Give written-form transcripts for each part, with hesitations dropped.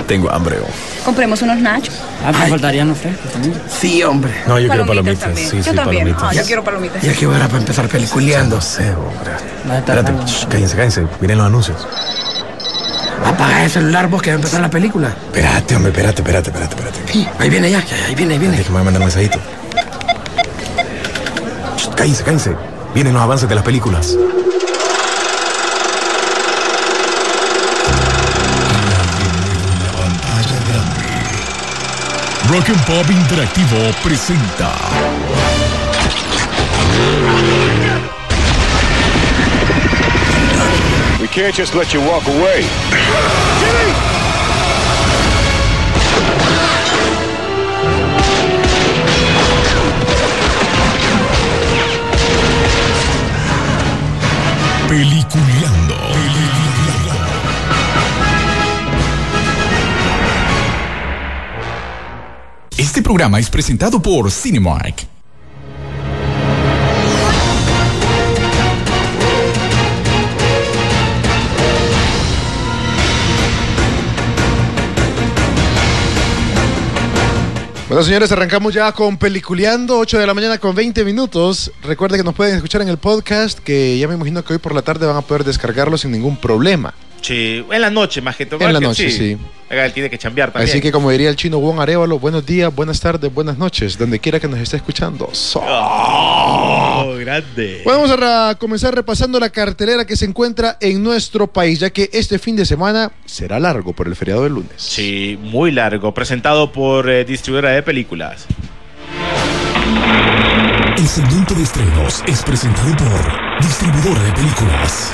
Tengo hambre. Compremos unos nachos. Me faltarían los frescos también. Sí, hombre. No, yo quiero palomitas. Sí, Yo también. palomitas. Yo quiero palomitas. Ya que hora para empezar peliculeando. No sé, hombre. Espérate, cállense. Miren los anuncios. Apaga el celular vos que va a empezar la película. Espérate, hombre, espérate. Sí, ahí viene ya, ahí viene. Déjame mandar un mensajito. Cállense. Vienen los avances de las películas. Rock and Pop Interactivo presenta We can't just let you walk away. Peliculeando. Este programa es presentado por Cinemark. Bueno, señores, arrancamos ya con Peliculeando, 8 de la mañana con 20 minutos. Recuerden que nos pueden escuchar en el podcast, que ya me imagino que hoy por la tarde van a poder descargarlo sin ningún problema. Sí, en la noche más que todo. En la noche, sí. Él tiene que chambear también. Así que, como diría el chino Juan Arévalo, buenos días, buenas tardes, buenas noches, donde quiera que nos esté escuchando. Grande. Bueno, vamos a comenzar repasando la cartelera que se encuentra en nuestro país, ya que este fin de semana será largo por el feriado del lunes. Sí, muy largo. Presentado por distribuidora de películas. El segmento de estrenos es presentado por distribuidora de películas.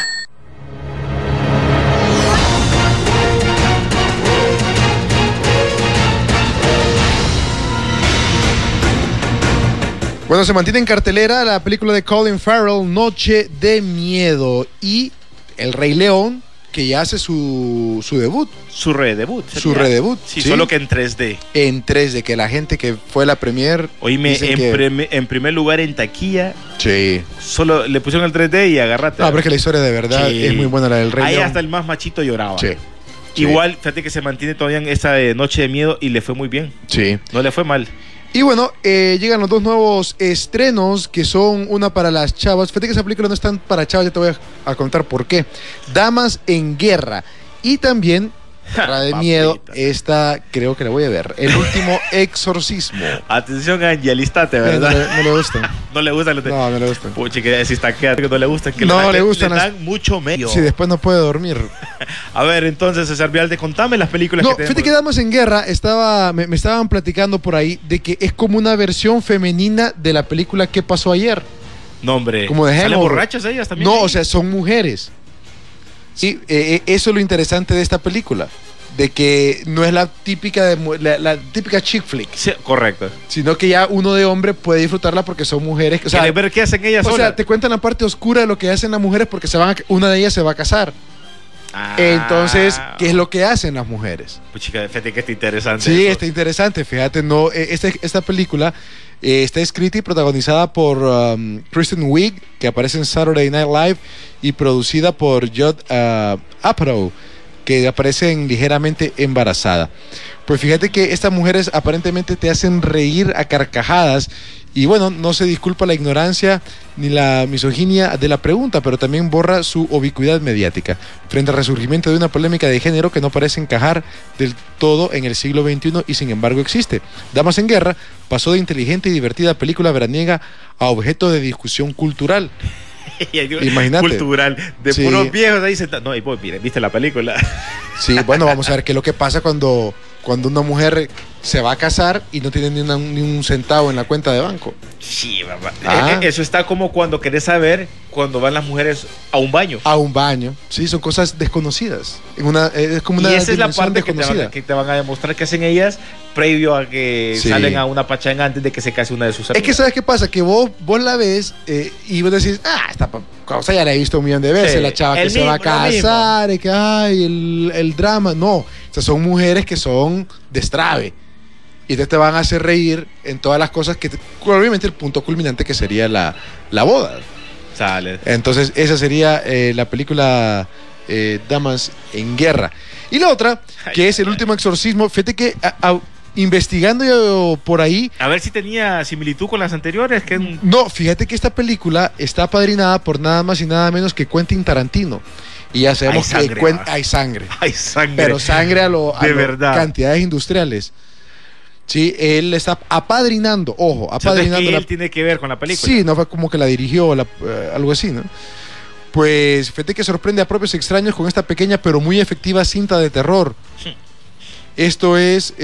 Bueno, se mantiene en cartelera la película de Colin Farrell, Noche de Miedo, y El Rey León, que ya hace su debut. Su redebut. Su redebut. Sí, solo que en 3D. En 3D, que la gente que fue a la premier... Oíme, en primer lugar en taquilla. Sí. Solo le pusieron el 3D y agárrate. No, pero es que la historia de verdad es muy buena, la del Rey Ahí León. hasta el más machito lloraba. Sí. Igual, fíjate que se mantiene todavía en esa Noche de Miedo y le fue muy bien. Sí. No le fue mal. Y bueno, llegan los dos nuevos estrenos, que son una para las chavas. Fíjate que esa película no es tan para chavas, ya te voy a contar por qué. Damas en Guerra. Y también, otra de miedo, esta creo que la voy a ver. El último exorcismo. Atención, Angelistate, ¿verdad? No le gustan. No le gustan. No le gustan. Pucha, que si está quedando que no le gustan. Que no le gustan. Le dan mucho medio. Sí, después no puede dormir. A ver, entonces, César Vialde, contame las películas que tenemos. Fíjate que Damas en Guerra, me estaban platicando por ahí de que es como una versión femenina de la película ¿Qué pasó ayer? No, hombre. Como de ¿Salen borrachas ellas también? No, o sea, son mujeres. Sí, eso es lo interesante de esta película. De que no es la típica la típica chick flick. Sí, correcto. Sino que ya uno de hombre puede disfrutarla porque son mujeres. O sea, ¿quieres ver qué hacen ellas solas? O sea, te cuentan la parte oscura de lo que hacen las mujeres porque una de ellas se va a casar. Entonces, ¿qué es lo que hacen las mujeres? Pues chica, fíjate que está interesante. Sí, está interesante. Fíjate, no, esta película está escrita y protagonizada por Kristen Wiig, que aparece en Saturday Night Live, y producida por Judd Apatow, que aparece en Ligeramente Embarazada. Pues fíjate que estas mujeres aparentemente te hacen reír a carcajadas. Y bueno, no se disculpa la ignorancia ni la misoginia de la pregunta, pero también borra su ubicuidad mediática frente al resurgimiento de una polémica de género que no parece encajar del todo en el siglo XXI y sin embargo existe. Damas en Guerra pasó de inteligente y divertida película veraniega a objeto de discusión cultural. Imagínate. Cultural, de Sí. puros viejos ahí sentados. No, y vos, mire, ¿viste la película? Sí, bueno, vamos a ver qué es lo que pasa cuando una mujer se va a casar y no tiene ni un centavo en la cuenta de banco. Sí, verdad. Eso está como cuando querés saber cuando van las mujeres a un baño. A un baño, sí, son cosas desconocidas. Es como una y esa es la parte desconocida. que te van a demostrar que hacen ellas previo a que salen a una pachanga antes de que se case una de sus amigas. Es que ¿sabes qué pasa? Que vos la ves y vos decís, esta cosa ya la he visto un millón de veces, la chava que se va a casar, y que el drama. No, o sea, son mujeres que son destrave. Y te van a hacer reír en todas las cosas obviamente el punto culminante que sería la boda. Sale. Entonces esa sería la película Damas en Guerra. Y la otra, que es El Último Exorcismo. Fíjate que investigando por ahí... A ver si tenía similitud con las anteriores. No, fíjate que esta película está apadrinada por nada más y nada menos que Quentin Tarantino. Y ya sabemos que hay sangre. Hay sangre. Pero sangre a verdad. Cantidades industriales. Sí, él está apadrinando, apadrinando. ¿Y él tiene que ver con la película? Sí, no fue como que la dirigió, algo así, ¿no? Pues fíjate que sorprende a propios extraños con esta pequeña pero muy efectiva cinta de terror. Sí. Esto es,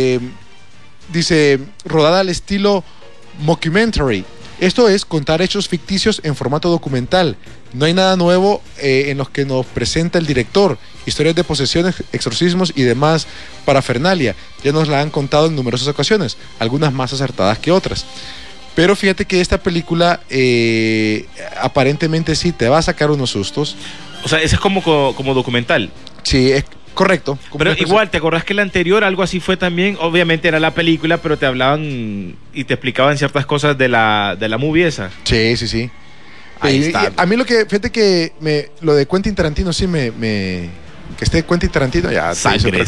dice, rodada al estilo mockumentary. Esto es contar hechos ficticios en formato documental. No hay nada nuevo en los que nos presenta el director. Historias de posesiones, exorcismos y demás parafernalia. Ya nos la han contado en numerosas ocasiones, algunas más acertadas que otras. Pero fíjate que esta película aparentemente sí te va a sacar unos sustos. O sea, ese es como documental. Sí, es correcto. Pero igual, ¿te acordás que la anterior algo así fue también? Obviamente era la película, pero te hablaban y te explicaban ciertas cosas de la movie esa. Sí, sí, sí. Ahí está. A mí lo que, fíjate que lo de Quentin Tarantino sí que esté Quentin Tarantino ya. Sangre.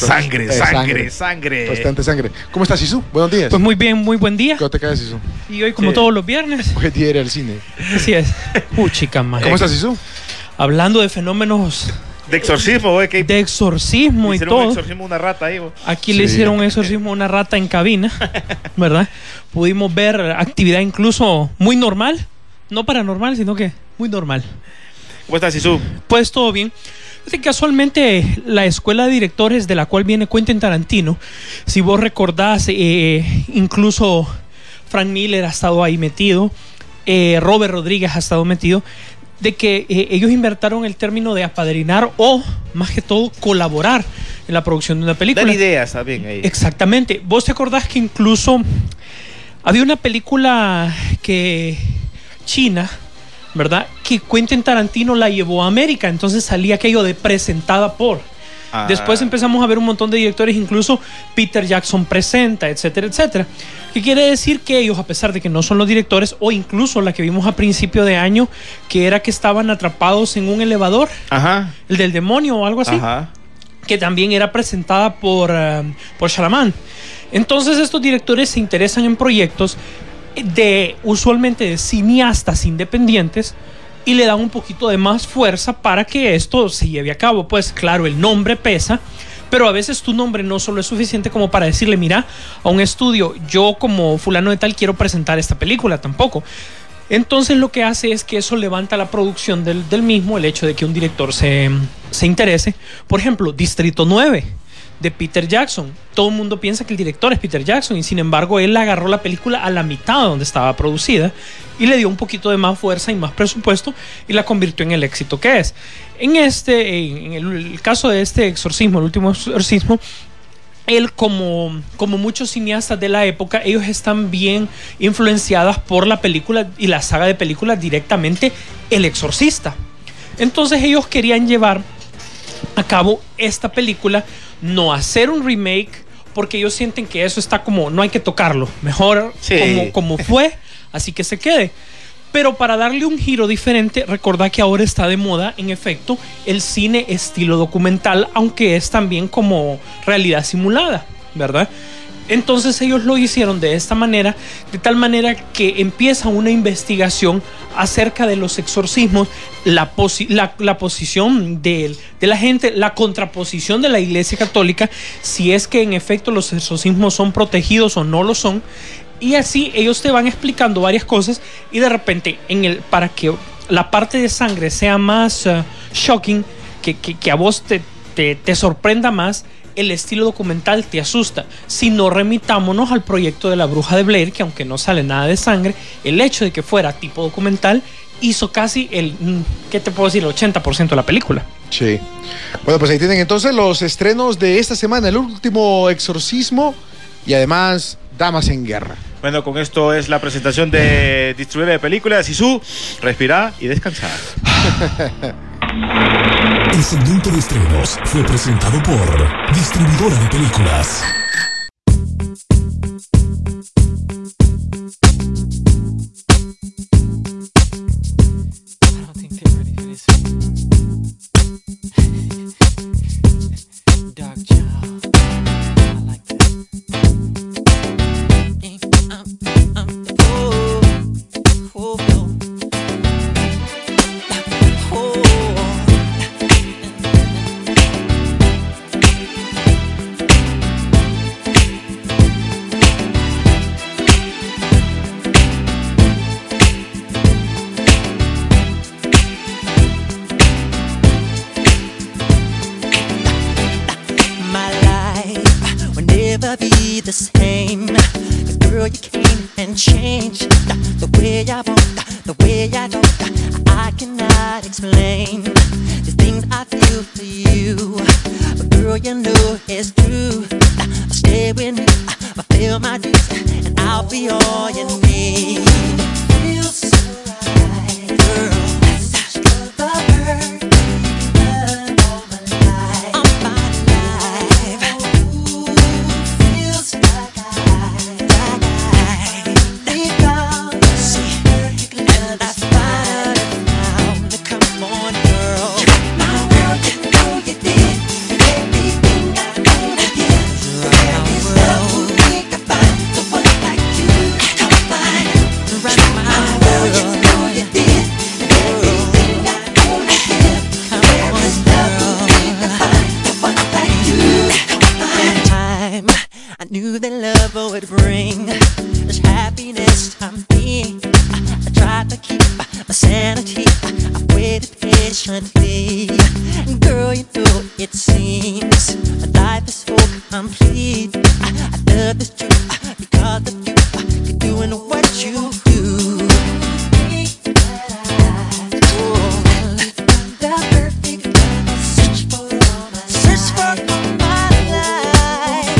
Bastante sangre. ¿Cómo estás, Sisu? Buenos días. Pues muy bien, muy buen día. ¿Cómo te caes, Sisu? Y hoy, como todos los viernes. Hoy día ir al cine. Así es. Chica, man. ¿Cómo estás, Sisu? Hablando de fenómenos... De exorcismo, güey. De exorcismo y todo. Un exorcismo a una rata ahí, güey. Aquí le hicieron un exorcismo a una rata en cabina, ¿verdad? Pudimos ver actividad incluso muy normal. No paranormal, sino que muy normal. ¿Cómo estás, Sisu? Pues todo bien. Casualmente, la escuela de directores de la cual viene Quentin Tarantino, si vos recordás, incluso Frank Miller ha estado ahí metido, Robert Rodríguez ha estado metido, de que ellos inventaron el término de apadrinar o, más que todo, colaborar en la producción de una película. Dan ideas también ahí. Exactamente. ¿Vos te acordás que incluso había una película china, ¿verdad? Que Quentin Tarantino la llevó a América, entonces salía aquello de presentada por... Después empezamos a ver un montón de directores, incluso Peter Jackson presenta, etcétera, etcétera. ¿Qué quiere decir? Que ellos, a pesar de que no son los directores, o incluso la que vimos a principio de año, que era que estaban atrapados en un elevador, el del demonio o algo así, que también era presentada por Chalamet. Entonces estos directores se interesan en proyectos usualmente de cineastas independientes, y le dan un poquito de más fuerza para que esto se lleve a cabo. Pues claro, el nombre pesa, pero a veces tu nombre no solo es suficiente como para decirle, mira, a un estudio, yo como fulano de tal quiero presentar esta película, tampoco. Entonces lo que hace es que eso levanta la producción del mismo, el hecho de que un director se interese. Por ejemplo, Distrito 9 de Peter Jackson. Todo el mundo piensa que el director es Peter Jackson, y sin embargo él agarró la película a la mitad de donde estaba producida y le dio un poquito de más fuerza y más presupuesto y la convirtió en el éxito que es. En el caso de este exorcismo, el último exorcismo, él, como muchos cineastas de la época, ellos están bien influenciadas por la película y la saga de películas directamente El Exorcista. Entonces ellos querían llevar a cabo esta película, no hacer un remake, porque ellos sienten que eso está como, no hay que tocarlo, mejor como fue, así que se quede. Pero para darle un giro diferente, recordá que ahora está de moda, en efecto, el cine estilo documental, aunque es también como realidad simulada, ¿verdad? Entonces ellos lo hicieron de esta manera, de tal manera que empieza una investigación acerca de los exorcismos, la posición de la gente, la contraposición de la Iglesia Católica, si es que en efecto los exorcismos son protegidos o no lo son. Y así ellos te van explicando varias cosas, y de repente para que la parte de sangre sea más shocking, que a vos te sorprenda más, el estilo documental te asusta. Si no, remitámonos al proyecto de La Bruja de Blair, que aunque no sale nada de sangre, el hecho de que fuera tipo documental hizo casi ¿qué te puedo decir? El 80% de la película. Sí. Bueno, pues ahí tienen entonces los estrenos de esta semana: El Último Exorcismo y además Damas en Guerra. Bueno, con esto es la presentación de Distribuidora de Películas. Sisu, respira y descansa. El segmento de estrenos fue presentado por Distribuidora de Películas. I don't think they're ready for this. never be the same. 'Cause girl, you came and changed the way I want, the way I don't. I cannot explain the things I feel for you. But girl, you know it's true. Stay with me, fulfill my dreams, and I'll be all you need. Feels so right, girl. Such the perfect love of my life. Of my life. Ooh, feels like deep down, see, and I find it now. Come on, girl. My world, you know you did everything I wanna give. There is nothing we can find, someone like you. Come find, right my world, you know you did everything I wanna give. There is nothing we can find, someone like you. Come find. Time I knew that love would bring this happiness to me. I tried to keep my sanity. I waited patiently. Girl, you know it seems my life is so complete. I love this truth because of you. You're doing what you do. The perfect love I search for all my life. Search for all my life.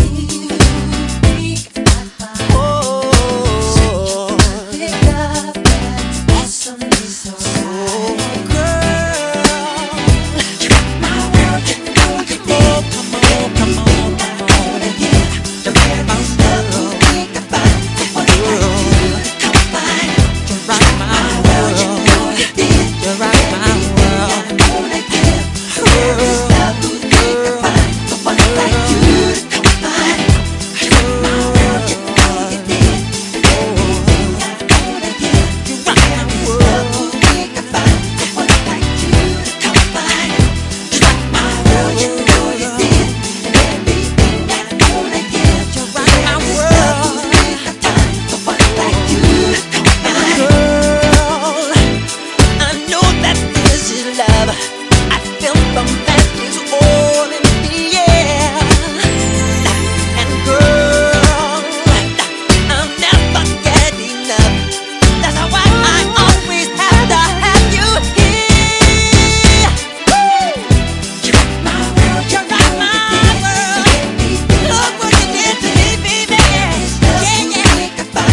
Oh, big love that's awesomely so right. Girl, my world, you know you did. Come on, come on, come on. The very most love we can find. Someone like you to come find. You rock my world, you know you did. You rock my world. There is nothing we can find. Someone like you to come find. My world, you know you did. Everything I wanna give. You rock my world. We can find someone like you to come find. My world, you know you did. Everything I wanna give. You rock my world. We can find someone like you to come find. Girl, I know that this is love. I feel the magic all in the air. And girl, I'll never get enough. That's why I always have to have you here. You rock my world, you rock my world. Look what you did to me, baby. Yeah, yeah. You rock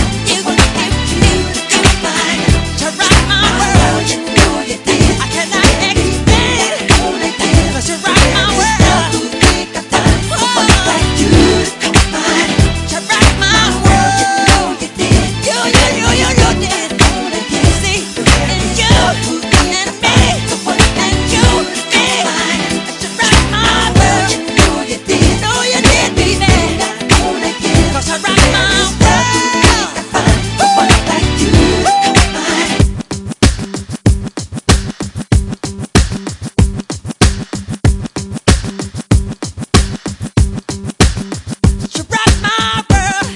my world, you know you did. I cannot explain, 'cause you rock my world. Someone like you to come find. You rock my world. You did. You did. See, and you and me and you me. You rock my world. Know you did, baby. 'Cause you rock my world. Someone like you to come find. You rock my world.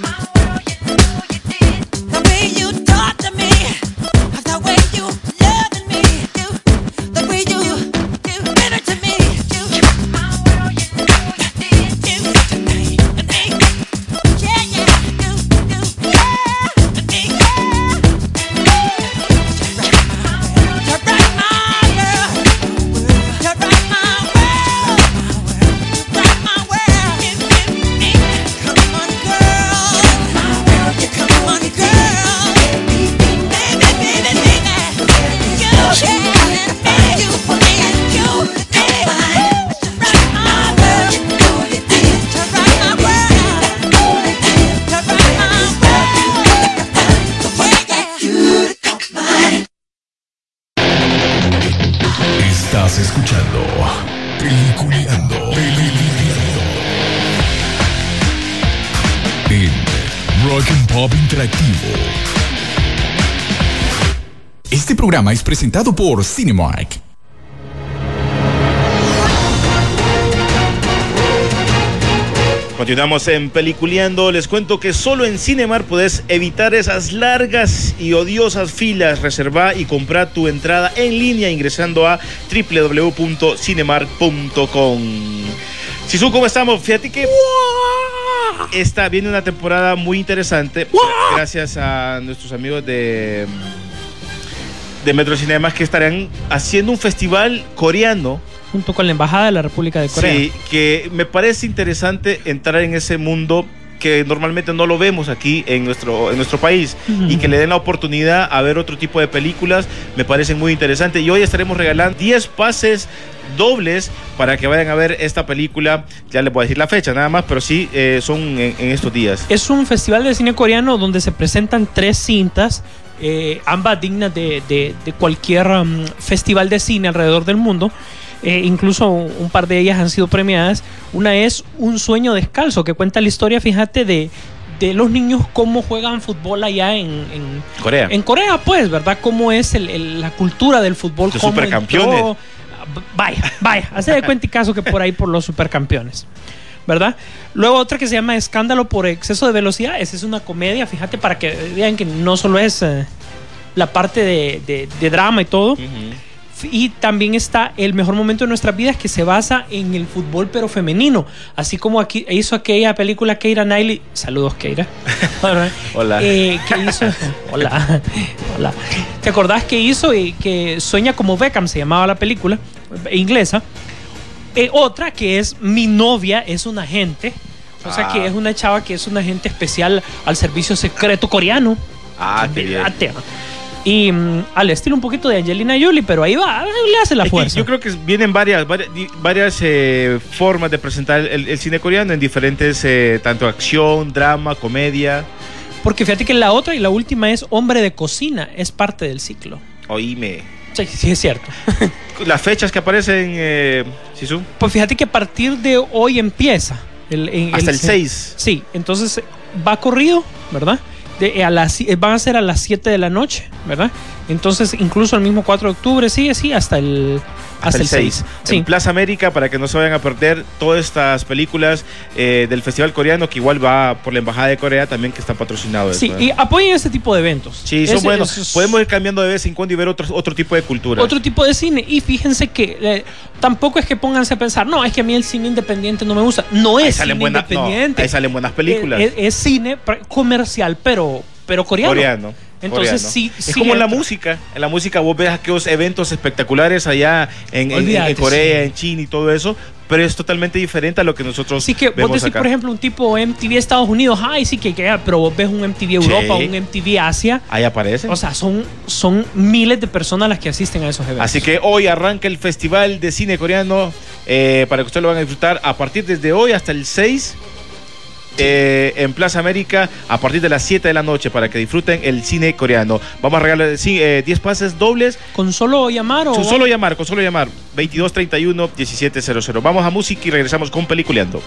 The way you talk to me, the way you loving me, the way you give it to me. You rock my world. You know you did. Yeah, yeah. You yeah. You rock my world. You rock my world. Rock my world. Come on, girl. Come on, girl. Baby, baby, baby. You and me. You and you. Rock my world. You rock my world. You rock my world. Estás escuchando Peliculeando. En Rock and Pop Interactivo. Este programa es presentado por Cinemark. Continuamos en Peliculeando. Les cuento que solo en Cinemark puedes evitar esas largas y odiosas filas. Reserva y compra tu entrada en línea ingresando a www.cinemark.com. Sisu, ¿cómo estamos? Fíjate que viene una temporada muy interesante gracias a nuestros amigos de Metro Cinemas, que estarán haciendo un festival coreano junto con la Embajada de la República de Corea. Sí, que me parece interesante entrar en ese mundo que normalmente no lo vemos aquí en nuestro país, y que le den la oportunidad a ver otro tipo de películas, me parecen muy interesantes. Y hoy estaremos regalando 10 pases dobles para que vayan a ver esta película. Ya les voy a decir la fecha nada más, pero sí son en estos días. Es un festival de cine coreano donde se presentan 3 cintas, ambas dignas de cualquier festival de cine alrededor del mundo. Incluso un par de ellas han sido premiadas. Una es Un sueño descalzo, que cuenta la historia, fíjate, de los niños, cómo juegan fútbol allá en Corea. En Corea, pues, ¿verdad? Cómo es la cultura del fútbol. Los cómo supercampeones. entró. Vaya, hace de cuenta y caso que por ahí por los supercampeones, ¿verdad? Luego otra que se llama Escándalo por exceso de velocidad. Esa es una comedia, fíjate, para que vean que no solo es la parte de drama y todo. Y también está El mejor momento de nuestras vidas, que se basa en el fútbol pero femenino, así como aquí hizo aquella película Keira Knightley. Saludos, Keira. Hola. ¿Qué hizo? Hola. ¿Te acordás que hizo que Sueña como Beckham, se llamaba la película inglesa? Otra que es Mi novia es un agente, o sea que es una chava que es un agente especial al servicio secreto coreano. Qué bien. Y al estilo un poquito de Angelina Jolie, pero ahí va, le hace la fuerza. Yo creo que vienen varias formas de presentar el cine coreano en diferentes, tanto acción, drama, comedia. Porque fíjate que la otra y la última es Hombre de cocina, es parte del ciclo. Oíme. Sí, es cierto. Las fechas que aparecen, Sisu. Pues fíjate que a partir de hoy empieza. Hasta el 6. Sí, entonces va corrido, ¿verdad? Van a ser a las 7 de la noche, ¿verdad? Entonces, incluso el mismo 4 de octubre, sí, hasta el 6. En Plaza América, para que no se vayan a perder todas estas películas del Festival Coreano, que igual va por la Embajada de Corea también, que está patrocinado. Sí, y apoyen este tipo de eventos. Sí, son buenos. Podemos ir cambiando de vez en cuando y ver otro tipo de cultura. Otro tipo de cine. Y fíjense que tampoco es que pónganse a pensar, no, es que a mí el cine independiente no me gusta. No es cine independiente. Ahí salen buenas películas. Es cine comercial, pero coreano. Entonces sí. Es como en la música. En la música vos ves aquellos eventos espectaculares allá en Corea, en China y todo eso, pero es totalmente diferente a lo que nosotros sí, que vemos vos decís, acá. por ejemplo, un tipo MTV Estados Unidos, sí que pero vos ves un MTV Europa, un MTV Asia. Ahí aparece. O sea, son miles de personas las que asisten a esos eventos. Así que hoy arranca el Festival de Cine Coreano, para que ustedes lo van a disfrutar a partir desde hoy hasta el 6. En Plaza América a partir de las 7 de la noche, para que disfruten el cine coreano. Vamos a regalar 10 pases dobles. ¿Con solo llamar o...? Con solo llamar. 2231-1700. Vamos a música y regresamos con Peliculeando.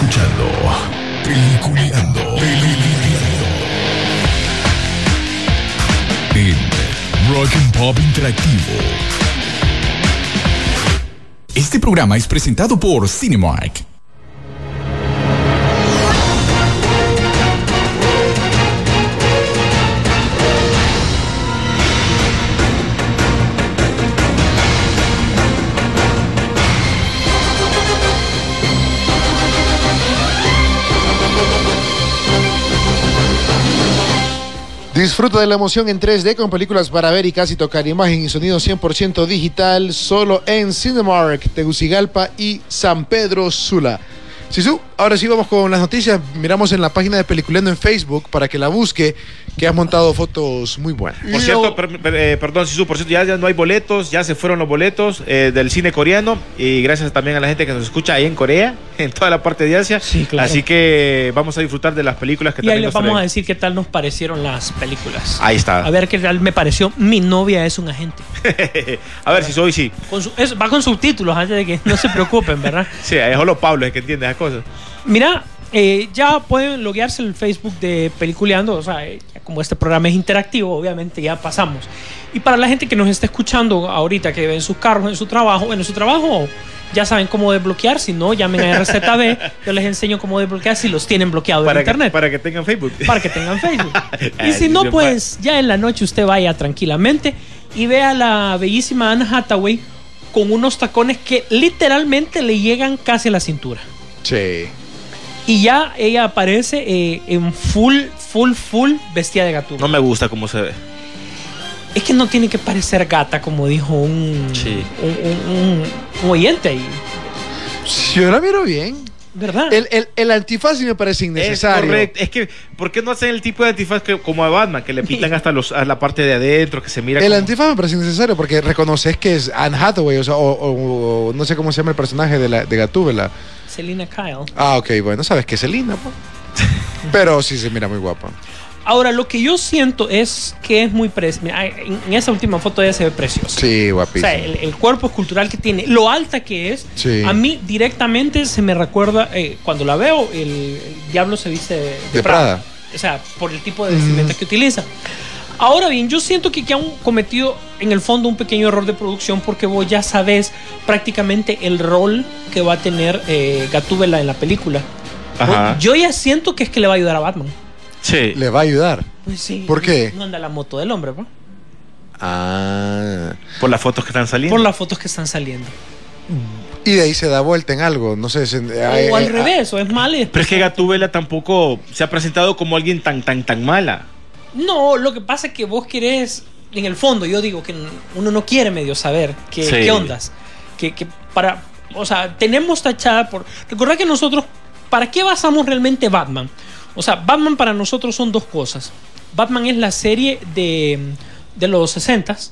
escuchando Peliculeando. En Rock and Pop Interactivo. Este programa es presentado por Cinemark. Disfruta de la emoción en 3D con películas para ver y casi tocar, imagen y sonido 100% digital, solo en Cinemark, Tegucigalpa y San Pedro Sula. Sisu, ahora sí vamos con las noticias. Miramos en la página de Peliculeando en Facebook para que la busque, que has montado fotos muy buenas. Por cierto, perdón, Sisu, por cierto, ya no hay boletos, ya se fueron los boletos del cine coreano, y gracias también a la gente que nos escucha ahí en Corea, en toda la parte de Asia. Sí, claro. Así que vamos a disfrutar de las películas que Y también ahí les nos vamos traen. a decir qué tal nos parecieron las películas. Ahí está. A ver qué tal me pareció. Mi novia es un agente. A ver, si soy sí. Va con subtítulos antes de que no se preocupen, ¿verdad? Sí, es solo Pablo el que entiende esas cosas. Mira, ya pueden loguearse en el Facebook de Peliculeando. O sea, como este programa es interactivo, obviamente ya pasamos. Y para la gente que nos está escuchando ahorita, que ve en sus carros, en su trabajo ya saben cómo desbloquear. Si no, llamen a RZB. Yo les enseño cómo desbloquear si los tienen bloqueados en internet. Para que tengan Facebook. Para que tengan Facebook. Y si no, pues ya en la noche usted vaya tranquilamente y vea a la bellísima Anne Hathaway con unos tacones que literalmente le llegan casi a la cintura. Sí. Y ya ella aparece en full vestida de gatúbela. No me gusta cómo se ve. Es que no tiene que parecer gata, como dijo un oyente ahí. Si yo la miro bien. ¿Verdad? El antifaz sí me parece innecesario. Es correcto. Es que, ¿por qué no hacen el tipo de antifaz como a Batman? Que le pintan hasta a la parte de adentro, que se mira El como... antifaz me parece innecesario porque reconoces que es Anne Hathaway, o sea, o no sé cómo se llama el personaje de Gatúbela. Selina Kyle. Ah, ok, bueno, sabes que es Selina, pues. Pero sí se mira muy guapa. Ahora, lo que yo siento es que es muy preciosa. En esa última foto ella se ve preciosa. Sí, O guapísima. sea, el cuerpo escultural que tiene, lo alta que es, Sí. a mí directamente se me recuerda, cuando la veo, el diablo se viste de Prada. O sea, por el tipo de vestimenta que utiliza. Ahora bien, yo siento que han cometido en el fondo un pequeño error de producción porque vos ya sabes prácticamente el rol que va a tener Gatúbela en la película. Ajá. Yo ya siento que es que le va a ayudar a Batman. Sí. Le va a ayudar. Pues sí. ¿Por qué? No anda la moto del hombre, ¿no? Ah. Por las fotos que están saliendo. Por las fotos que están saliendo. Y de ahí se da vuelta en algo, no sé. O al revés, o es mal y después... Pero es que Gatúbela tampoco se ha presentado como alguien tan mala. No, lo que pasa es que vos querés, en el fondo, yo digo que uno no quiere medio saber qué ondas. Que para, o sea, tenemos tachada por... Recordad que nosotros, ¿para qué basamos realmente Batman? O sea, Batman para nosotros son dos cosas. Batman es la serie de los 60s,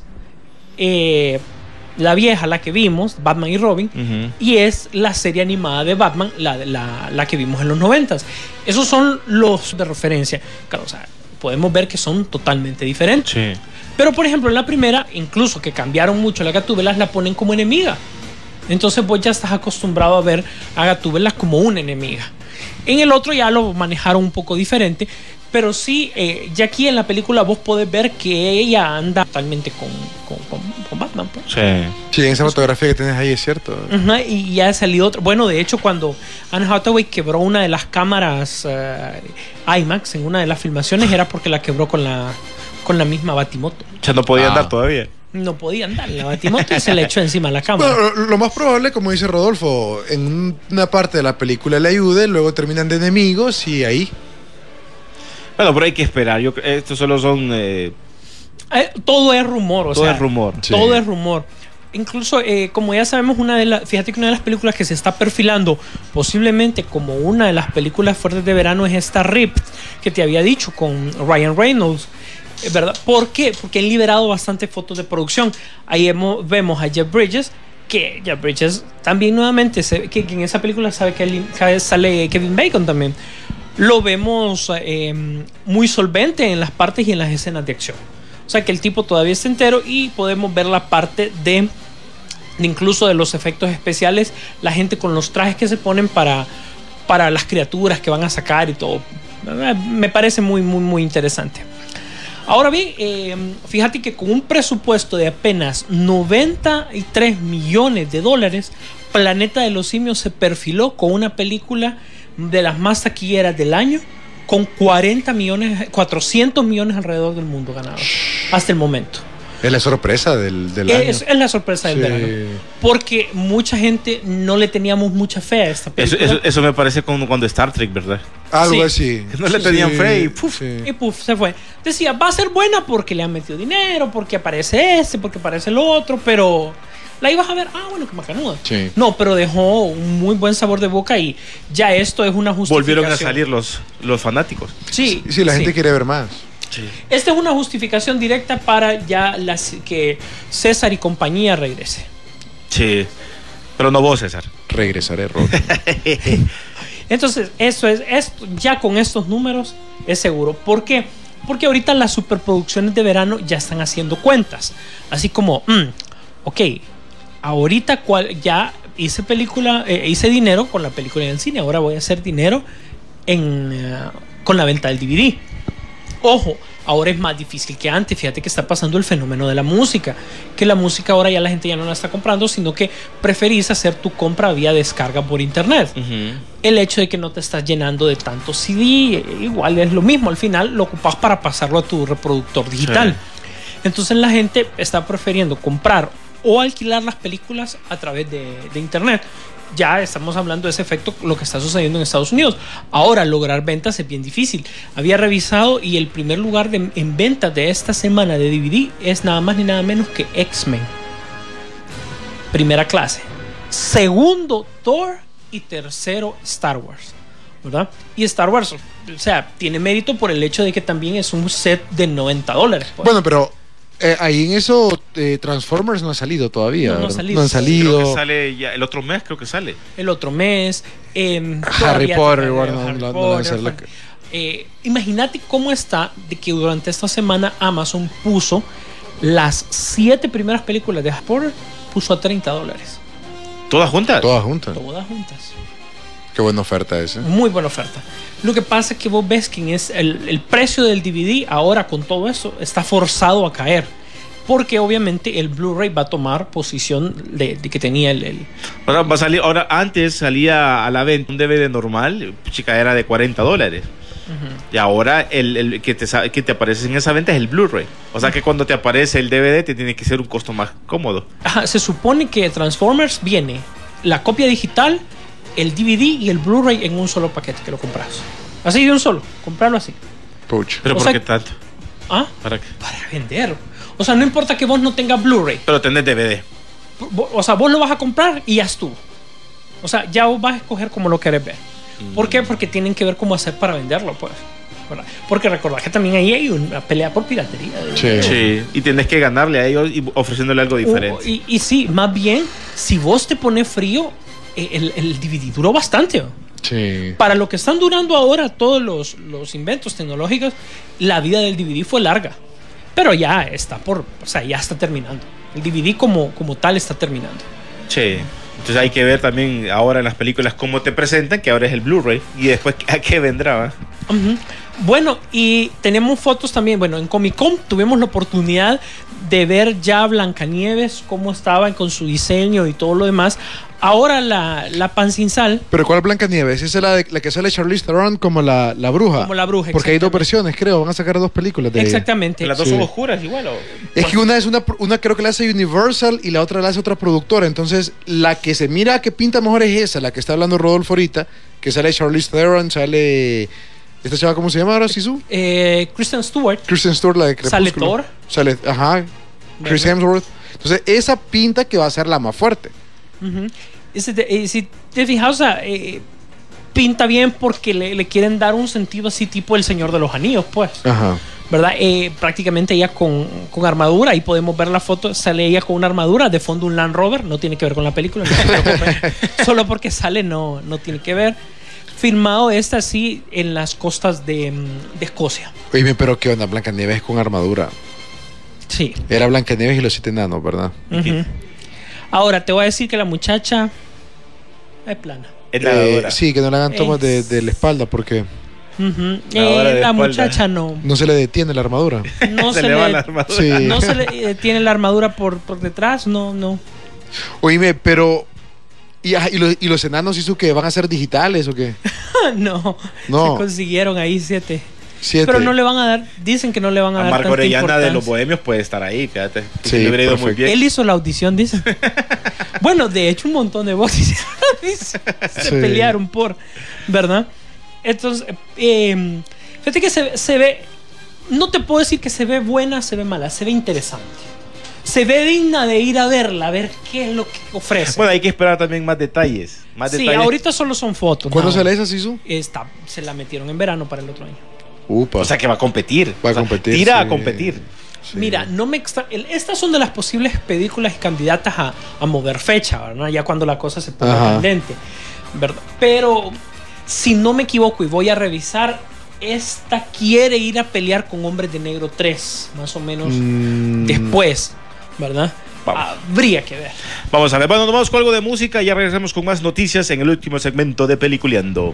la vieja, la que vimos, Batman y Robin, y es la serie animada de Batman, la que vimos en los 90s. Esos son los de referencia. Claro, o sea, podemos ver que son totalmente diferentes. Sí. Pero, por ejemplo, en la primera, incluso que cambiaron mucho la Gatúbela, la ponen como enemiga. Entonces vos ya estás acostumbrado a ver a Gatúbela como una enemiga. En el otro ya lo manejaron un poco diferente, pero sí, ya aquí en la película vos podés ver que ella anda totalmente con Batman. Pues. Sí. Sí, en esa fotografía que tienes ahí es cierto. Y ya ha salido otro. Bueno, de hecho, cuando Anne Hathaway quebró una de las cámaras IMAX en una de las filmaciones, era porque la quebró con la misma Batimoto. Ya no podía andar todavía. No podía andar en la Batimoto y se le echó encima la cámara. Bueno, lo más probable, como dice Rodolfo, en una parte de la película le ayude, luego terminan de enemigos y ahí. Bueno, pero hay que esperar. Estos solo son... todo es rumor. Todo es rumor. Sí. Todo es rumor. Incluso, como ya sabemos, fíjate que una de las películas que se está perfilando posiblemente como una de las películas fuertes de verano es esta Ripped, que te había dicho, con Ryan Reynolds. ¿Verdad? ¿Por qué? Porque han liberado bastantes fotos de producción. Ahí vemos a Jeff Bridges, que Jeff Bridges también nuevamente, que en esa película sale Kevin Bacon también. Lo vemos muy solvente en las partes y en las escenas de acción. O sea que el tipo todavía está entero y podemos ver la parte de incluso de los efectos especiales, la gente con los trajes que se ponen para para las criaturas que van a sacar y todo. Me parece muy, muy, muy interesante. Ahora bien, fíjate que con un presupuesto de apenas $93 millones, Planeta de los Simios se perfiló con una película de las más taquilleras del año, con 400 millones alrededor del mundo ganados hasta el momento. Es la sorpresa del año. Es la sorpresa del verano. Porque mucha gente no le teníamos mucha fe a esta película. Eso me parece como cuando Star Trek, ¿verdad? Algo así. Que no le tenían fe y puf. Sí. Y puf, se fue. Decía, va a ser buena porque le han metido dinero, porque aparece porque aparece el otro, pero la ibas a ver, bueno, qué macanuda. Sí. No, pero dejó un muy buen sabor de boca y ya esto es una justificación. Volvieron a salir los fanáticos. Sí, Sí, la gente quiere ver más. Sí. Esta es una justificación directa para ya que César y compañía regrese. Sí. Pero no vos, César. Regresaré, Rod. Entonces, esto ya con estos números es seguro. ¿Por qué? Porque ahorita las superproducciones de verano ya están haciendo cuentas. Así como, ok, ahorita ya hice dinero con la película en el cine, ahora voy a hacer dinero con la venta del DVD. Ojo, ahora es más difícil que antes. Fíjate que está pasando el fenómeno de la música, que la música ahora ya la gente ya no la está comprando, sino que preferís hacer tu compra vía descarga por internet. El hecho de que no te estás llenando de tanto CD, igual es lo mismo, al final lo ocupas para pasarlo a tu reproductor digital. Entonces la gente está prefiriendo comprar o alquilar las películas a través de internet. Ya estamos hablando de ese efecto, lo que está sucediendo en Estados Unidos. Ahora, lograr ventas es bien difícil. Había revisado y el primer lugar en ventas de esta semana de DVD es nada más ni nada menos que X-Men. Primera clase. Segundo, Thor. Y tercero, Star Wars. ¿Verdad? Y Star Wars, o sea, tiene mérito por el hecho de que también es un set de $90. Pues. Bueno, pero ahí en eso Transformers no ha salido todavía. No ha salido. Creo que sale ya el otro mes, creo que sale. El otro mes. Harry Potter, imagínate cómo está de que durante esta semana Amazon puso las 7 primeras películas de Harry Potter, puso a $30. ¿Todas juntas? Todas juntas. Todas juntas. Qué buena oferta esa. Muy buena oferta. Lo que pasa es que vos ves que el precio del DVD ahora con todo eso está forzado a caer. Porque obviamente el Blu-ray va a tomar posición de que tenía el... Ahora va a salir, antes salía a la venta un DVD normal, chica, era de $40. Y ahora el que te aparece en esa venta es el Blu-ray. O sea que cuando te aparece el DVD te tiene que ser un costo más cómodo. Se supone que Transformers viene la copia digital, el DVD y el Blu-ray en un solo paquete que lo compras. Así de un solo, comprarlo así. Puch. ¿Pero por qué tanto? ¿Para qué? Para vender. O sea, no importa que vos no tengas Blu-ray. Pero tenés DVD. O sea, vos lo vas a comprar y ya estuvo. O sea, ya vos vas a escoger cómo lo querés ver. ¿Por qué? Porque tienen que ver cómo hacer para venderlo, pues. ¿Verdad? Porque recordad que también ahí hay una pelea por piratería. Sí. Y tienes que ganarle a ellos y ofreciéndole algo diferente. Y sí, más bien, si vos te pones frío, el DVD duró bastante. Sí. Para lo que están durando ahora todos los inventos tecnológicos, la vida del DVD fue larga. Pero ya está ya está terminando. El DVD como tal está terminando. Sí. Entonces hay que ver también ahora en las películas cómo te presentan, que ahora es el Blu-ray, y después a qué vendrá. Bueno, y tenemos fotos también. Bueno, en Comic Con tuvimos la oportunidad de ver ya Blancanieves, cómo estaba con su diseño y todo lo demás. Ahora la pan sin sal. ¿Pero cuál Blancanieves? Esa es la que sale Charlize Theron como la bruja. Como la bruja, porque hay 2 versiones, creo. Van a sacar 2 películas de ella. Exactamente. ¿Las 2 son oscuras igual? Es que una creo que la hace Universal y la otra la hace otra productora. Entonces, la que se mira que pinta mejor es esa, la que está hablando Rodolfo ahorita, que sale Charlize Theron, sale... ¿Esta chava cómo se llama ahora, Sisu? Kristen Stewart. Kristen Stewart, la de Crepúsculo. Sale Thor. Chris Hemsworth. Entonces, esa pinta que va a ser la más fuerte. Si te fijas, o sea, pinta bien porque le quieren dar un sentido así tipo El Señor de los Anillos, pues. Ajá. ¿Verdad? Prácticamente ella con armadura. Ahí podemos ver la foto. Sale ella con una armadura. De fondo un Land Rover. No tiene que ver con la película. No se preocupen. Solo porque sale no tiene que ver. Filmado así en las costas de Escocia. Oye, pero qué onda, Blancanieves con armadura. Sí. Era Blancanieves y los 7 enanos, ¿verdad? Ahora, te voy a decir que la muchacha es plana. Es nadadora. Sí, que no le hagan tomas de la espalda porque Ujú. Nadadora de La espalda. muchacha no. no se le detiene la armadura. No Se le va la armadura. Sí. No se le tiene la armadura por detrás, no. Oíme, pero. ¿Y los enanos hizo que van a ser digitales o qué? No. No. Se consiguieron ahí 7. 7. Pero no le van a dar, dicen que no le van a A dar Marco tanta Orellana de importancia. los Bohemios puede estar ahí, fíjate. Sí, Le hubiera ido muy perfecto. bien. Él hizo la audición, dice. Bueno, de hecho, un montón de voces se Sí. pelearon por, ¿verdad? Entonces, fíjate que se ve, no te puedo decir que se ve buena, se ve mala, se ve interesante. Se ve digna de ir a verla, a ver qué es lo que ofrece. Bueno, hay que esperar también más detalles. Más Sí, detalles. ahorita solo son fotos. ¿Cuándo nada. sale esa, Sisu? Se la metieron en verano para el otro año. Upa. O sea que va a competir. Va a O sea, competir, Tira sí. a competir. Sí. Mira, no me estas son de las posibles películas candidatas a mover fecha, ¿verdad? Ya cuando la cosa se ponga Ajá. candente, ¿verdad? Pero si no me equivoco y voy a revisar, esta quiere ir a pelear con Hombres de Negro 3, más o menos después, ¿verdad? Vamos. Habría que ver. Vamos a ver. Bueno, nos vamos con algo de música y ya regresamos con más noticias en el último segmento de Peliculeando.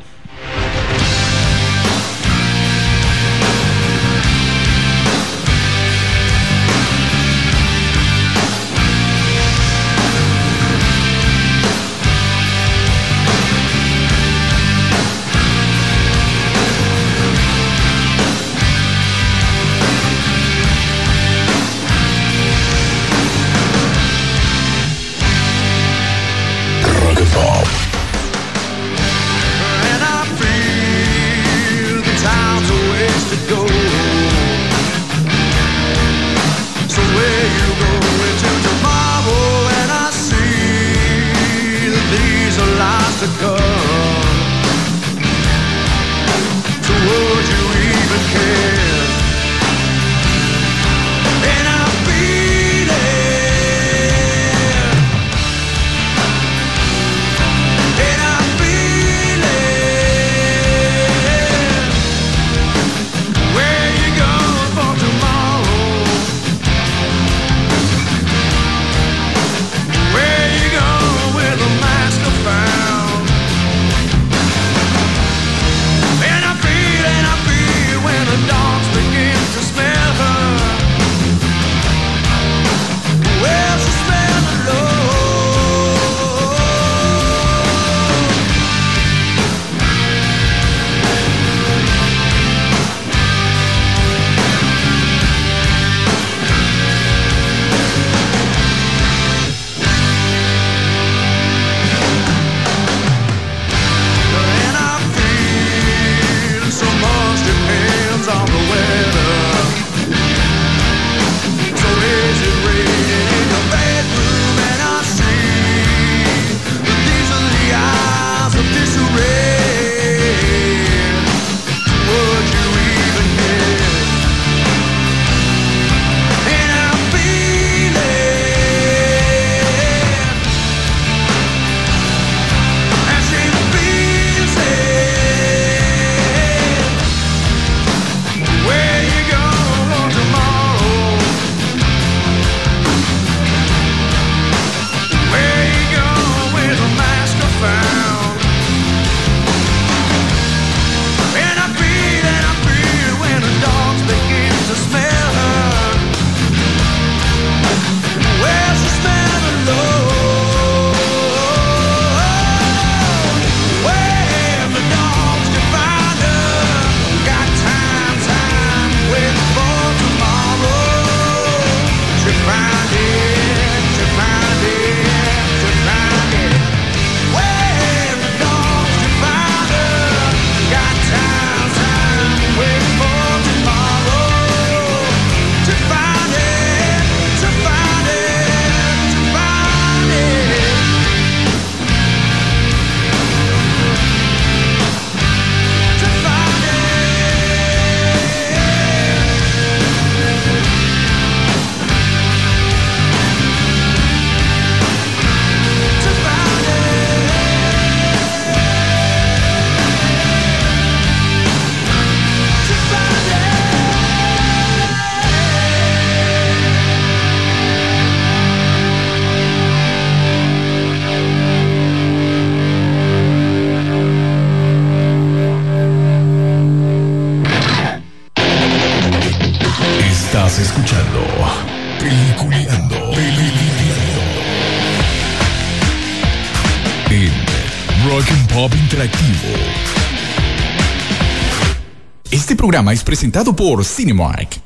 Rock and Pop. And I Estás escuchando Peliculeando. En Rock and Pop Interactivo. Este programa es presentado por Cinemark.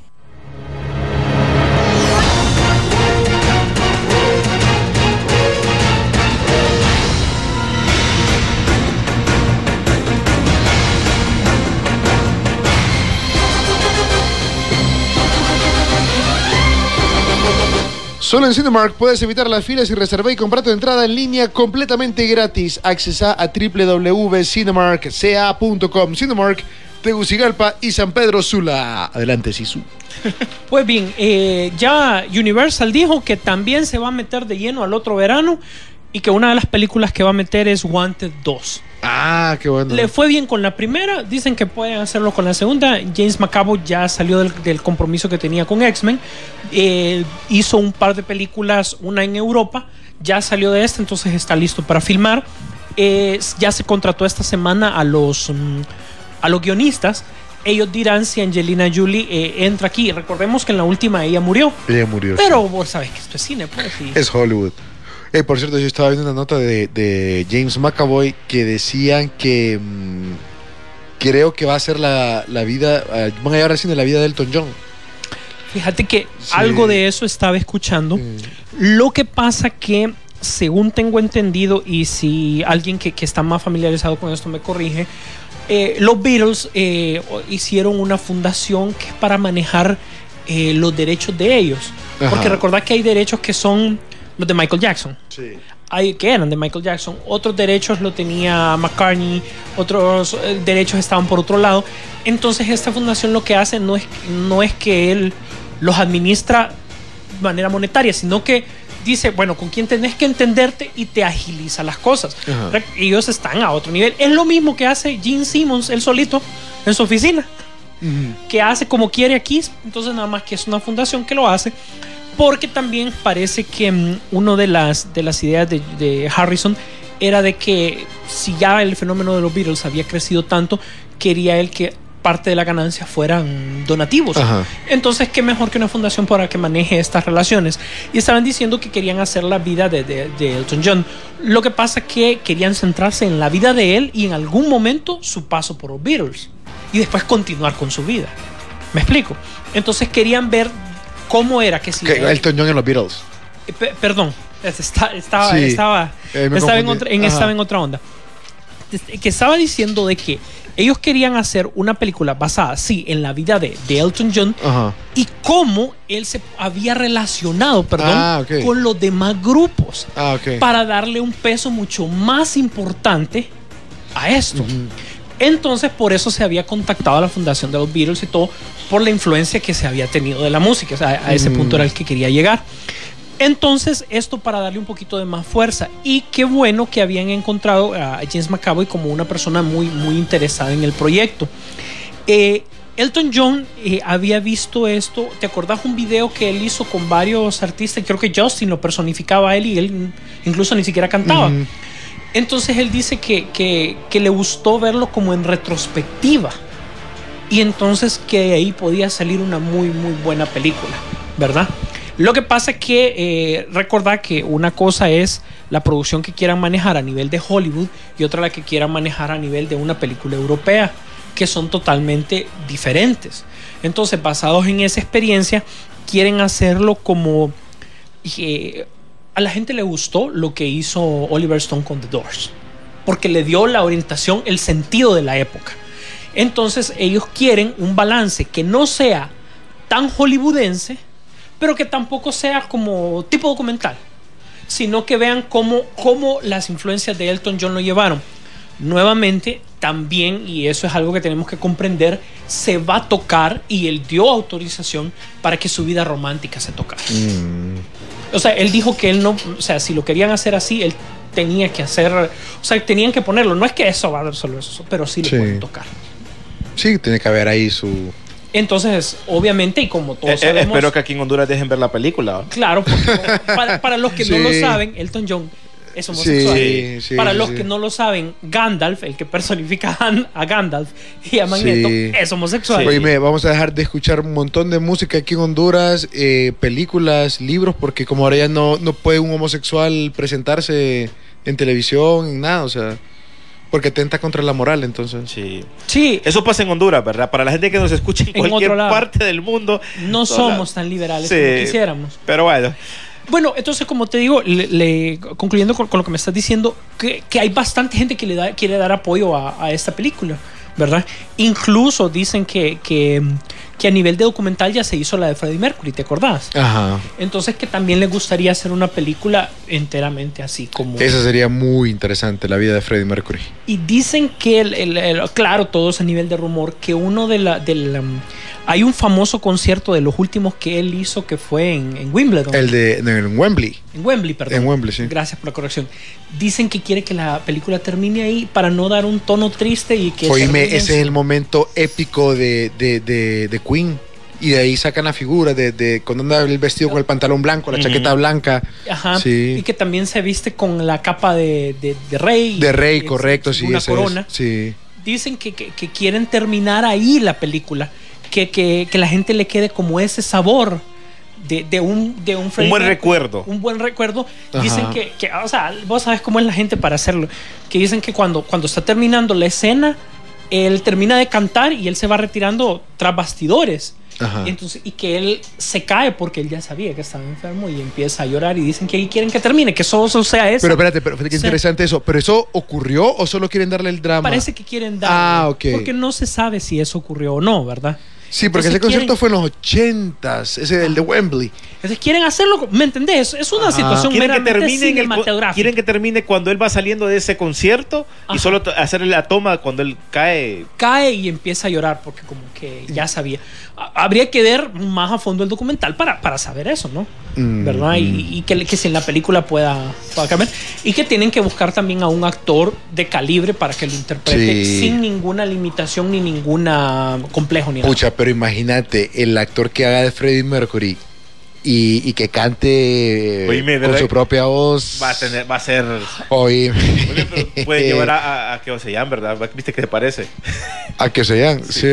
Solo en Cinemark puedes evitar las filas y reservar y comprar tu entrada en línea completamente gratis. Accesa a www.cinemarkca.com. Cinemark, Tegucigalpa y San Pedro Sula. Adelante, Sisu. Pues bien, ya Universal dijo que también se va a meter de lleno al otro verano y que una de las películas que va a meter es Wanted 2. Ah, qué bueno. Le fue bien con la primera, dicen que pueden hacerlo con la segunda. James McAvoy ya salió del compromiso que tenía con X-Men. Hizo un par de películas, una en Europa, ya salió de esta, entonces está listo para filmar. Ya se contrató esta semana a los guionistas. Ellos dirán si Angelina Jolie entra aquí. Recordemos que en la última ella murió. Ella murió. Pero vos sabés que esto es cine, pues. Y... es Hollywood. Por cierto, yo estaba viendo una nota de James McAvoy que decían que creo que va a ser la vida, van a llevar al cine la vida de Elton John. Fíjate que algo de eso estaba escuchando. Lo que pasa que, según tengo entendido, y si alguien que está más familiarizado con esto me corrige, los Beatles hicieron una fundación que es para manejar los derechos de ellos. Ajá. Porque recordad que hay derechos que son los de Michael Jackson. Sí. Que eran de Michael Jackson. Otros derechos lo tenía McCartney. Otros derechos estaban por otro lado. Entonces esta fundación lo que hace no es que él los administra de manera monetaria, sino que dice, bueno, con quién tenés que entenderte y te agiliza las cosas. Ajá. Ellos están a otro nivel. Es lo mismo que hace Gene Simmons él solito en su oficina. Que hace como quiere aquí. Entonces nada más que es una fundación que lo hace. Porque también parece que una de las ideas de Harrison era de que si ya el fenómeno de los Beatles había crecido tanto, quería él que parte de la ganancia fueran donativos. Ajá. Entonces, qué mejor que una fundación para que maneje estas relaciones. Y estaban diciendo que querían hacer la vida de Elton John. Lo que pasa es que querían centrarse en la vida de él y en algún momento su paso por los Beatles. Y después continuar con su vida. ¿Me explico? Entonces querían ver cómo era que si Elton John en los Beatles. Perdón, estaba en otra onda. Que estaba diciendo de que ellos querían hacer una película basada, sí, en la vida de Elton John. Ajá. Y cómo él se había relacionado, con los demás grupos, para darle un peso mucho más importante a esto. Entonces, por eso se había contactado a la fundación de los Beatles y todo, por la influencia que se había tenido de la música. O sea, a ese punto era el que quería llegar. Entonces, esto para darle un poquito de más fuerza. Y qué bueno que habían encontrado a James McAvoy como una persona muy, muy interesada en el proyecto. Elton John había visto esto. ¿Te acordás un video que él hizo con varios artistas? Creo que Justin lo personificaba a él y él incluso ni siquiera cantaba. Entonces él dice que le gustó verlo como en retrospectiva. Y entonces que de ahí podía salir una muy, muy buena película, ¿verdad? Lo que pasa es que recordad que una cosa es la producción que quieran manejar a nivel de Hollywood y otra la que quieran manejar a nivel de una película europea, que son totalmente diferentes. Entonces, basados en esa experiencia, quieren hacerlo como... a la gente le gustó lo que hizo Oliver Stone con The Doors, porque le dio la orientación, el sentido de la época. Entonces ellos quieren un balance que no sea tan hollywoodense, pero que tampoco sea como tipo documental, sino que vean cómo las influencias de Elton John lo llevaron. Nuevamente, también, y eso es algo que tenemos que comprender, se va a tocar, y él dio autorización para que su vida romántica se tocara. O sea, él dijo que él no, o sea, si lo querían hacer así, él tenía que hacer, o sea, tenían que ponerlo. No es que eso va a dar solo eso, pero sí lo pueden tocar. Sí, tiene que haber ahí su... Entonces, obviamente, y como todos sabemos... Espero que aquí en Honduras dejen ver la película. Claro, porque para los que no lo saben, Elton John es homosexual. Sí, Para sí, los sí. que no lo saben, Gandalf, el que personifica a Gandalf y a Magneto, Sí. es homosexual. Oíme, vamos a dejar de escuchar un montón de música aquí en Honduras, películas, libros, porque como ahora ya no puede un homosexual presentarse en televisión, en nada, o sea, porque atenta contra la moral, entonces. Sí. Sí, Eso pasa en Honduras, ¿verdad? Para la gente que nos escucha en cualquier otro lado. parte del mundo. no somos tan liberales Sí. como quisiéramos. Pero bueno. Bueno, entonces, como te digo, concluyendo con lo que me estás diciendo, que hay bastante gente que quiere dar apoyo a esta película, ¿verdad? Incluso dicen que a nivel de documental ya se hizo la de Freddie Mercury, ¿te acordás? Ajá. Entonces, que también les gustaría hacer una película enteramente así como... Esa sería muy interesante, la vida de Freddie Mercury. Y dicen que, claro, todo es a nivel de rumor, que uno hay un famoso concierto de los últimos que él hizo que fue en Wimbledon. En Wembley. En Wembley, perdón. En Wembley, sí. Gracias por la corrección. Dicen que quiere que la película termine ahí para no dar un tono triste y que... Oíme, termine ese es el momento épico de Queen. Y de ahí sacan la figura de cuando anda el vestido con el pantalón blanco, la chaqueta blanca. Ajá. Sí. Y que también se viste con la capa de rey. De rey, Y correcto, sí. una ese corona. es, sí. Dicen que quieren terminar ahí la película. Que la gente le quede como ese sabor de un Freddie Un buen Mercury. recuerdo. Un buen recuerdo. Ajá. Dicen que, o sea, vos sabes cómo es la gente para hacerlo. Que dicen que cuando está terminando la escena, él termina de cantar y él se va retirando tras bastidores. Ajá. Entonces, y que él se cae porque él ya sabía que estaba enfermo y empieza a llorar y dicen que ahí quieren que termine, que solo sea eso. Pero espérate, pero qué Sí. interesante eso. ¿Pero eso ocurrió o solo quieren darle el drama? Parece que quieren dar. Ah, ok. Porque no se sabe si eso ocurrió o no, ¿verdad? Sí, porque Entonces ese concierto quieren- fue en los 80s, ese el de Wembley. Entonces quieren hacerlo, ¿me entendés? Es una situación Quieren que meramente termine cinematográfica. quieren que termine cuando él va saliendo de ese concierto y Ajá. solo hacerle la toma cuando él cae. Cae y empieza a llorar porque como que ya sabía. Habría que ver más a fondo el documental para saber eso, ¿no? ¿Verdad? Y que si en la película pueda cambiar. Y que tienen que buscar también a un actor de calibre para que lo interprete Sí. sin ninguna limitación ni ninguna complejo ni nada. Pucha, pero imagínate el actor que haga de Freddie Mercury y que cante Oíme, con ¿verdad? su propia voz. Va a ser. Oíme. Puede llevar a que Ocean, ¿verdad? ¿Viste qué te parece? A que sean, sí.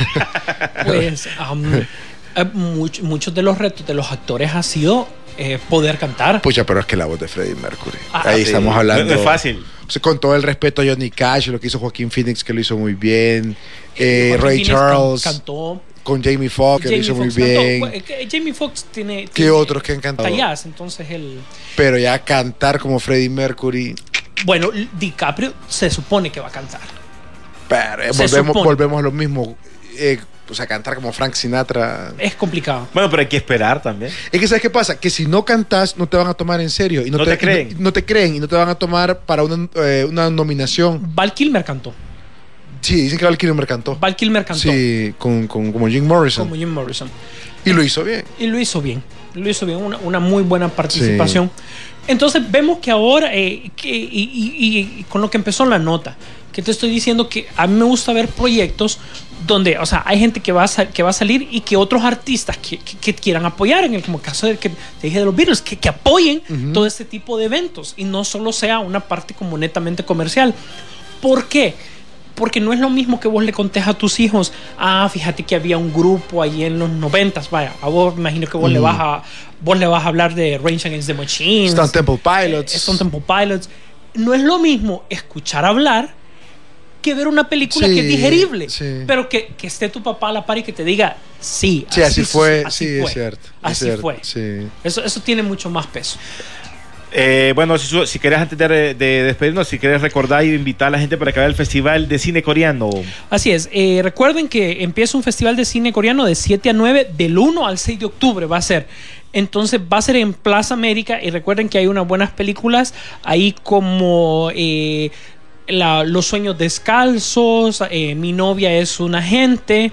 Pues muchos de los retos de los actores ha sido poder cantar. Pucha, pero es que la voz de Freddie Mercury. Ah, Ahí Sí. estamos hablando. No es fácil. O sea, con todo el respeto a Johnny Cash, lo que hizo Joaquín Phoenix, que lo hizo muy bien. Joaquin Ray Phoenix Charles, cantó. con Jamie Foxx, que lo Jamie hizo muy Foxx cantó. bien. Bueno, Jamie Foxx tiene ¿Qué otros que han cantado? jazz, entonces él... Pero ya cantar como Freddie Mercury. Bueno, DiCaprio se supone que va a cantar. Pero, Se supone. volvemos a lo mismo. O sea, cantar como Frank Sinatra. Es complicado. Bueno, pero hay que esperar también. Es que ¿sabes qué pasa? Que si no cantas, no te van a tomar en serio. Y No te creen. No te creen y no te van a tomar para una nominación. Val Kilmer cantó. Sí, dicen que Val Kilmer cantó. Val Kilmer cantó. Sí, como Jim Morrison. Como Jim Morrison. Y lo hizo bien. Y lo hizo bien. Lo hizo bien. Una muy buena participación. Entonces vemos que ahora, y con lo que empezó la nota, que te estoy diciendo que a mí me gusta ver proyectos donde, o sea, hay gente que va a salir y que otros artistas que quieran apoyar, como el caso que te dije de los Beatles, que apoyen todo este tipo de eventos y no solo sea una parte como netamente comercial. ¿Por qué? Porque no es lo mismo que vos le contés a tus hijos, fíjate que había un grupo ahí en los 90s, vaya, a vos me imagino que vos le vas a hablar de Rage Against the Machine, Stone Temple Pilots. Stone Temple Pilots. No es lo mismo escuchar hablar que ver una película Sí, que es digerible, sí. pero que esté tu papá a la par y que te diga, sí, Sí, así fue. así Sí, fue, es cierto. así es cierto, fue. Sí. Eso tiene mucho más peso. Bueno, si querés, antes de despedirnos, si querés recordar y invitar a la gente para que vaya al Festival de Cine Coreano. Así es. Recuerden que empieza un festival de cine coreano de 7 a 9, del 1 al 6 de octubre va a ser. Entonces va a ser en Plaza América y recuerden que hay unas buenas películas ahí como Los Sueños Descalzos, Mi Novia es un Agente,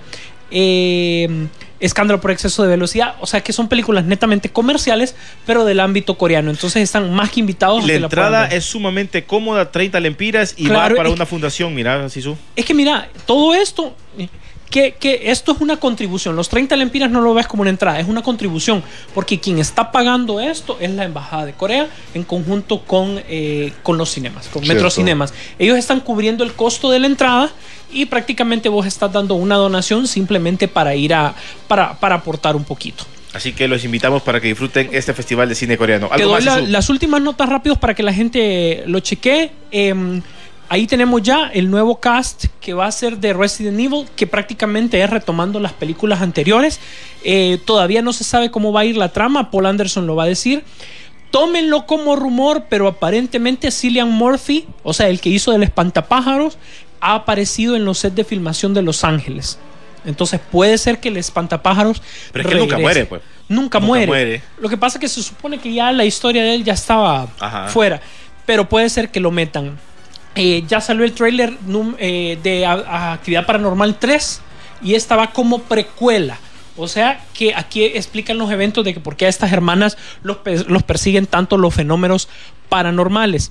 Escándalo por Exceso de Velocidad. O sea que son películas netamente comerciales, pero del ámbito coreano. Entonces están más que invitados. La a que la entrada puedan ver. es sumamente cómoda, 30 lempiras y Claro, va para es una fundación. Mira, Sisu. Es que mira, todo esto que esto es una contribución. Los 30 lempiras no lo ves como una entrada, es una contribución, porque quien está pagando esto es la Embajada de Corea en conjunto con los cinemas, con Metrocinemas. Ellos están cubriendo el costo de la entrada y prácticamente vos estás dando una donación simplemente para ir para aportar un poquito. Así que los invitamos para que disfruten este festival de cine coreano. Te doy las últimas notas rápidos para que la gente lo chequee. Ahí tenemos ya el nuevo cast que va a ser de Resident Evil, que prácticamente es retomando las películas anteriores. Todavía no se sabe cómo va a ir la trama, Paul Anderson lo va a decir. Tómenlo como rumor, pero aparentemente Cillian Murphy, o sea, el que hizo del Espantapájaros, ha aparecido en los sets de filmación de Los Ángeles. Entonces puede ser que el Espantapájaros pero es que nunca muere, pues. Nunca muere. Lo que pasa es que se supone que ya la historia de él ya estaba fuera, pero puede ser que lo metan. Ya salió el tráiler de Actividad Paranormal 3 y esta va como precuela. O sea que aquí explican los eventos de que por qué a estas hermanas los persiguen tanto los fenómenos paranormales.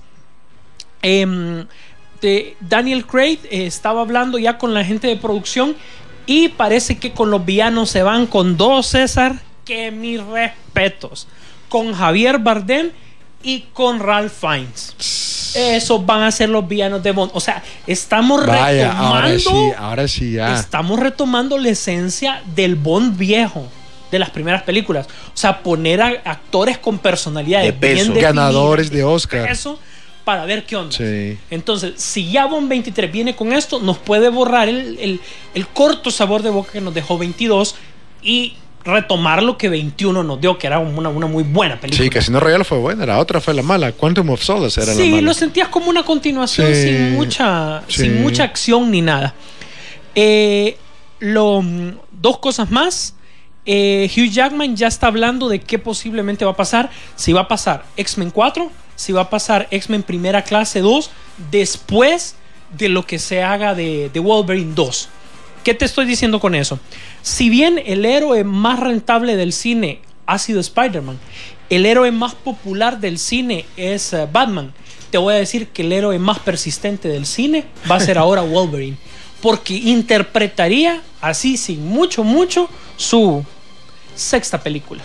Daniel Craig estaba hablando ya con la gente de producción y parece que con los villanos se van con dos, César, que mis respetos, con Javier Bardem y con Ralph Fiennes. Esos van a ser los villanos de Bond. O sea, estamos retomando. Ahora sí, ya. Estamos retomando la esencia del Bond viejo de las primeras películas. O sea, poner a actores con personalidades de peso, bien definidas, ganadores de Oscar. Eso, para ver qué onda. Sí. Entonces, si ya Bond 23 viene con esto, nos puede borrar el corto sabor de boca que nos dejó 22 y retomar lo que 21 nos dio, que era una muy buena película. Sí, Casino Royale fue buena, la otra fue la mala. Quantum of Solace era la mala. Sí, lo sentías como una continuación sin mucha acción ni nada. Dos cosas más. Hugh Jackman ya está hablando de qué posiblemente va a pasar. Si va a pasar X-Men 4, si va a pasar X-Men Primera Clase 2, después de lo que se haga de Wolverine 2. ¿Qué te estoy diciendo con eso? Si bien el héroe más rentable del cine ha sido Spider-Man, el héroe más popular del cine es Batman, te voy a decir que el héroe más persistente del cine va a ser ahora Wolverine, porque interpretaría así sin mucho su sexta película.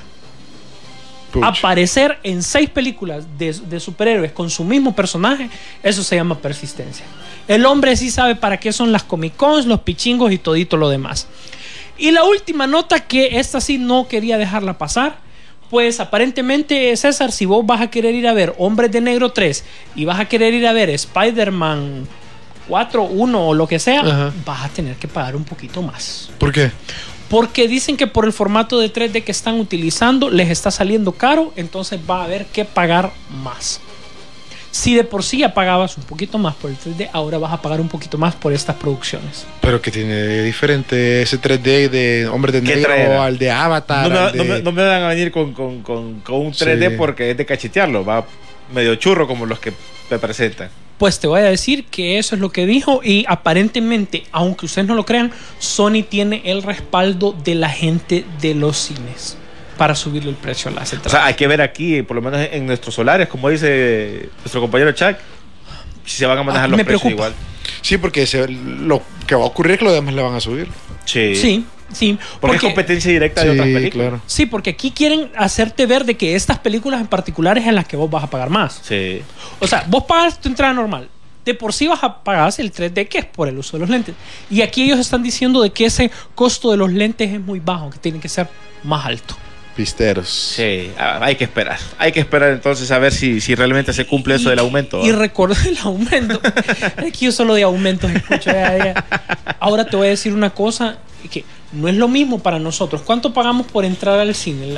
Puch. Aparecer en 6 películas de superhéroes con su mismo personaje, eso se llama persistencia. El hombre sí sabe para qué son las Comic Cons, los pichingos y todito lo demás. Y la última nota, que esta sí no quería dejarla pasar, pues aparentemente, César, si vos vas a querer ir a ver Hombres de Negro 3 y vas a querer ir a ver Spider-Man 4, 1 o lo que sea, vas a tener que pagar un poquito más. ¿Por qué? Porque dicen que por el formato de 3D que están utilizando les está saliendo caro, entonces va a haber que pagar más. Si de por sí ya pagabas un poquito más por el 3D, ahora vas a pagar un poquito más por estas producciones. Pero que tiene de diferente ese 3D de Hombres de Negro al de Avatar. No me van a venir con un 3D porque es de cachetearlo, va medio churro como los que te presentan. Pues te voy a decir que eso es lo que dijo, y aparentemente, aunque ustedes no lo crean, Sony tiene el respaldo de la gente de los cines para subirle el precio a las entradas. O sea, hay que ver aquí, por lo menos en nuestros solares, como dice nuestro compañero Chuck, si se van a manejar los precios igual. Sí, porque lo que va a ocurrir es que los demás le van a subir. Sí. Porque es competencia directa de otras películas. Claro. Sí, porque aquí quieren hacerte ver de que estas películas en particular es en las que vos vas a pagar más. Sí. O sea, vos pagas tu entrada normal. De por sí vas a pagar el 3D, que es por el uso de los lentes. Y aquí ellos están diciendo de que ese costo de los lentes es muy bajo, que tiene que ser más alto. Pisteros. Sí, hay que esperar. Hay que esperar entonces a ver si realmente se cumple eso del aumento. Y recuerda el aumento. Es que yo solo de aumentos escucho. Ahora te voy a decir una cosa, que no es lo mismo para nosotros. ¿Cuánto pagamos por entrar al cine?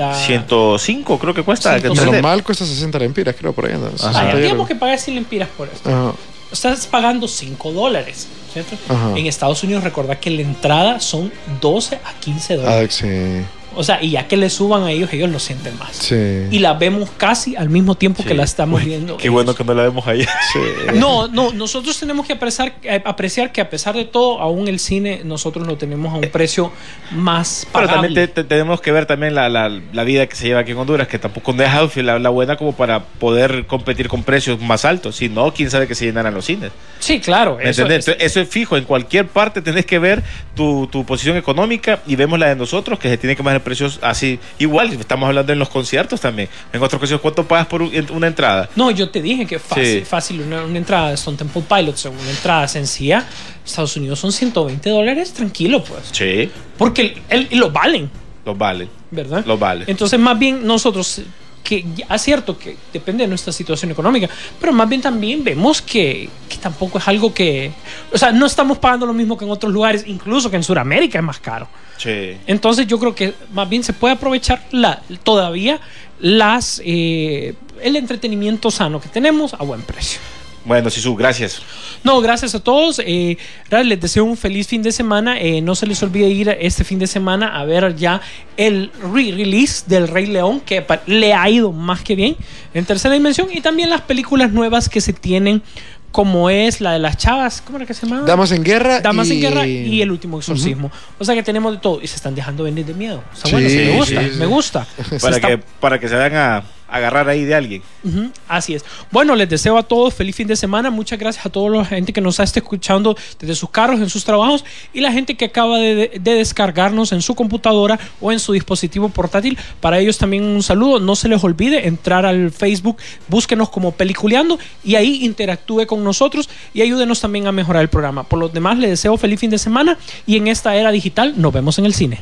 105 creo que cuesta. Normal cuesta 60 lempiras, creo, por ahí. Digamos que pagas 100 lempiras por esto. Estás pagando $5, ¿cierto? En Estados Unidos, recordad que la entrada son $12 a $15. Sí. O sea, y ya que le suban a ellos lo sienten más. Sí. Y la vemos casi al mismo tiempo que la estamos viendo. Qué bueno que no la vemos ahí. No, nosotros tenemos que apreciar que a pesar de todo, aún el cine nosotros lo tenemos a un precio más Pero pagable. también tenemos que ver también la vida que se lleva aquí en Honduras, que tampoco no es la buena como para poder competir con precios más altos. Si no, quién sabe que se llenaran los cines. Sí, claro. ¿Me entendés? Entonces, eso es fijo. En cualquier parte tenés que ver tu posición económica y vemos la de nosotros, que se tiene que manejar precios así. Igual, estamos hablando en los conciertos también. En otros conciertos, ¿cuánto pagas por una entrada? No, yo te dije que fácil, Sí. fácil una entrada de Stone Temple Pilots, una entrada sencilla, Estados Unidos son $120, tranquilo pues. Sí, Porque lo valen, los vale. ¿verdad? Los vale. Entonces, más bien nosotros, que ya es cierto que depende de nuestra situación económica, pero más bien también vemos que tampoco es algo que... O sea, no estamos pagando lo mismo que en otros lugares, incluso que en Sudamérica es más caro. Sí. Entonces yo creo que más bien se puede aprovechar todavía el entretenimiento sano que tenemos a buen precio. Bueno, Sisu, gracias. No, gracias a todos. Les deseo un feliz fin de semana. No se les olvide ir este fin de semana a ver ya el re-release del Rey León, que le ha ido más que bien en tercera dimensión, y también las películas nuevas que se tienen, como es la de las chavas, ¿cómo era que se llama? Damas en Guerra. Damas en Guerra y El Último Exorcismo. O sea que tenemos de todo y se están dejando venir de miedo. O sea, Sí, bueno, me gusta, sí, sí. me gusta. Para que se vayan a agarrar ahí de alguien. Ujú, así es. Bueno, les deseo a todos feliz fin de semana. Muchas gracias a toda la gente que nos está escuchando desde sus carros, en sus trabajos, y la gente que acaba de descargarnos en su computadora o en su dispositivo portátil. Para ellos también un saludo. No se les olvide entrar al Facebook, búsquenos como Peliculeando y ahí interactúe con nosotros y ayúdenos también a mejorar el programa. Por lo demás, les deseo feliz fin de semana y en esta era digital nos vemos en el cine.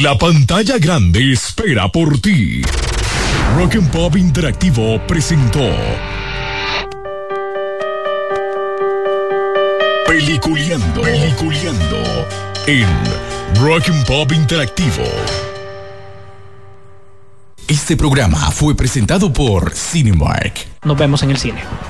La pantalla grande espera por ti. Rock and Pop Interactivo presentó Peliculeando en Rock and Pop Interactivo. Este programa fue presentado por Cinemark. Nos vemos en el cine.